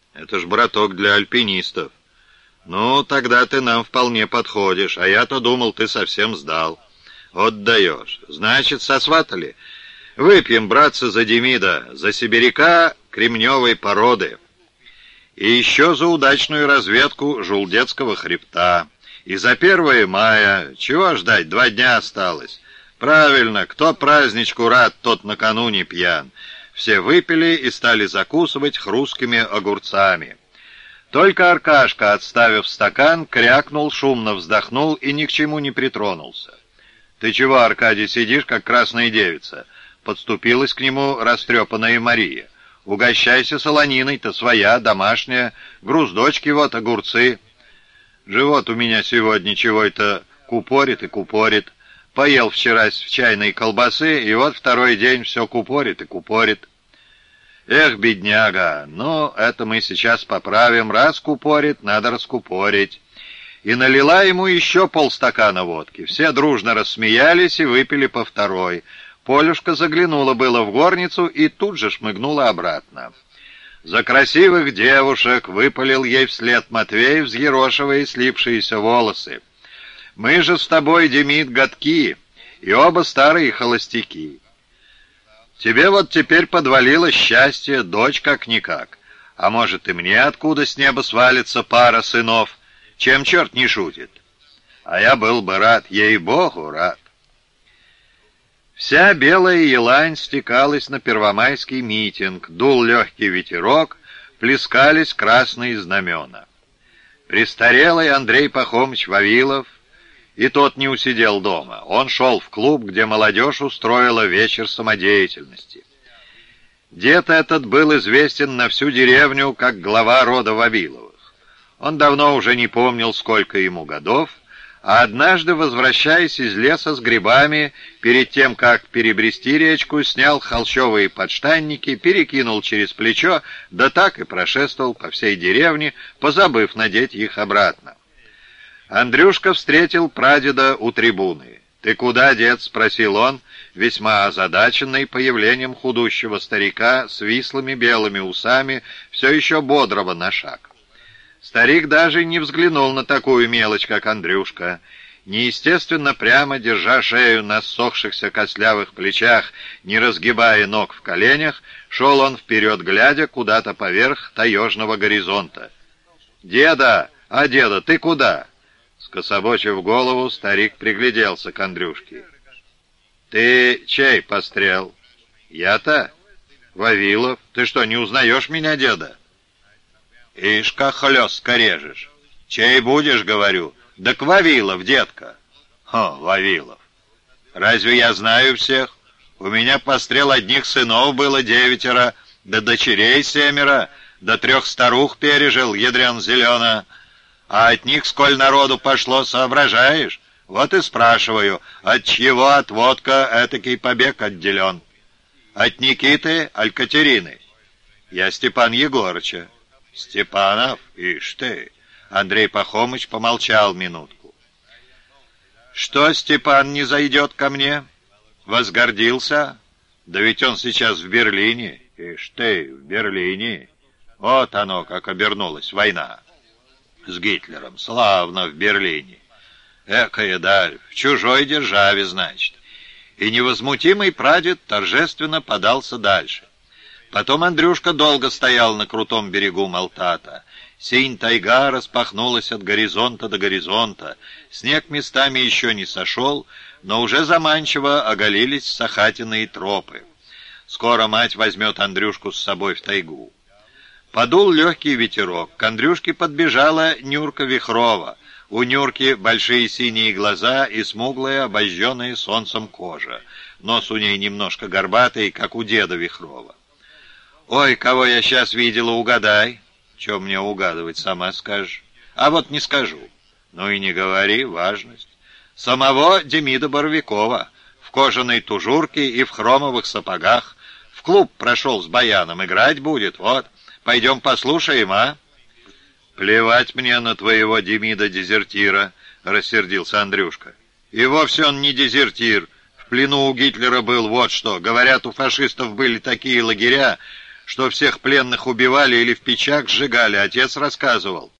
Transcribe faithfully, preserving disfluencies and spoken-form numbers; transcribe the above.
Это ж браток для альпинистов. Ну, тогда ты нам вполне подходишь, а я-то думал, ты совсем сдал. Вот даешь. Значит, сосватали? Выпьем, братцы, за Демида, за сибиряка кремневой породы. И еще за удачную разведку Жулдетского хребта. И за первое мая. Чего ждать, два дня осталось. Правильно, кто праздничку рад, тот накануне пьян. Все выпили и стали закусывать хрусткими огурцами. Только Аркашка, отставив стакан, крякнул, шумно вздохнул и ни к чему не притронулся. «Ты чего, Аркадий, сидишь, как красная девица?» Подступилась к нему растрепанная Мария. «Угощайся солониной-то, своя, домашняя, груздочки вот, огурцы». «Живот у меня сегодня чего-то купорит и купорит. Поел вчера в чайной колбасы, и вот второй день все купорит и купорит». «Эх, бедняга, ну, это мы сейчас поправим. Раз купорит, надо раскупорить». И налила ему еще полстакана водки. Все дружно рассмеялись и выпили по второй. Полюшка заглянула было в горницу и тут же шмыгнула обратно. «За красивых девушек!» — выпалил ей вслед Матвей, взъерошивая слипшиеся волосы. «Мы же с тобой, Демид, годки, и оба старые холостяки. Тебе вот теперь подвалило счастье, дочь как-никак. А может, и мне откуда с неба свалится пара сынов, чем черт не шутит? А я был бы рад, ей-богу, рад». Вся белая елань стекалась на первомайский митинг, дул легкий ветерок, плескались красные знамена. Престарелый Андрей Пахомыч Вавилов, и тот не усидел дома. Он шел в клуб, где молодежь устроила вечер самодеятельности. Дед этот был известен на всю деревню как глава рода Вавиловых. Он давно уже не помнил, сколько ему годов, а однажды, возвращаясь из леса с грибами, перед тем, как перебрести речку, снял холщовые подштанники, перекинул через плечо, да так и прошествовал по всей деревне, позабыв надеть их обратно. Андрюшка встретил прадеда у трибуны. «Ты куда, дед?» — спросил он, весьма озадаченный появлением худущего старика с вислыми белыми усами, все еще бодрого на шаг. Старик даже не взглянул на такую мелочь, как Андрюшка. Неестественно прямо, держа шею на ссохшихся костлявых плечах, не разгибая ног в коленях, шел он вперед, глядя куда-то поверх таежного горизонта. «Деда! А, деда, ты куда?» Скособочив голову, старик пригляделся к Андрюшке. «Ты чей пострел?» «Я-то? Вавилов. Ты что, не узнаешь меня, деда?» «Ишь, как хлестко режешь. Чей будешь, говорю?» «Да к Вавилов, детка». «Хо, Вавилов. Разве я знаю всех? У меня пострел одних сынов было девятеро, да дочерей семеро, да трех старух пережил, ядрен зелено. А от них сколь народу пошло, соображаешь? Вот и спрашиваю, от чьего отводка этакий побег отделен? От Никиты, аль Катерины?» «Я Степан Егорыча». «Степанов? Ишь ты!» Андрей Пахомыч помолчал минутку. «Что, Степан не зайдет ко мне? Возгордился? Да ведь он сейчас в Берлине». «Ишь ты, в Берлине! Вот оно, как обернулась война с Гитлером. Славно в Берлине. Экая даль, в чужой державе, значит». И невозмутимый прадед торжественно подался дальше. Потом Андрюшка долго стоял на крутом берегу Малтата. Синь тайга распахнулась от горизонта до горизонта. Снег местами еще не сошел, но уже заманчиво оголились сахатиные тропы. Скоро мать возьмет Андрюшку с собой в тайгу. Подул легкий ветерок. К Андрюшке подбежала Нюрка Вихрова. У Нюрки большие синие глаза и смуглая, обожженная солнцем кожа. Нос у ней немножко горбатый, как у деда Вихрова. «Ой, кого я сейчас видела, угадай». «Че мне угадывать, сама скажешь». «А вот не скажу». «Ну и не говори, важность». «Самого Демида Боровикова, в кожаной тужурке и в хромовых сапогах. В клуб прошел с баяном, играть будет, вот. Пойдем послушаем, а?» «Плевать мне на твоего Демида-дезертира», — рассердился Андрюшка. «И вовсе он не дезертир. В плену у Гитлера был, вот что. Говорят, у фашистов были такие лагеря, что всех пленных убивали или в печах сжигали, отец рассказывал.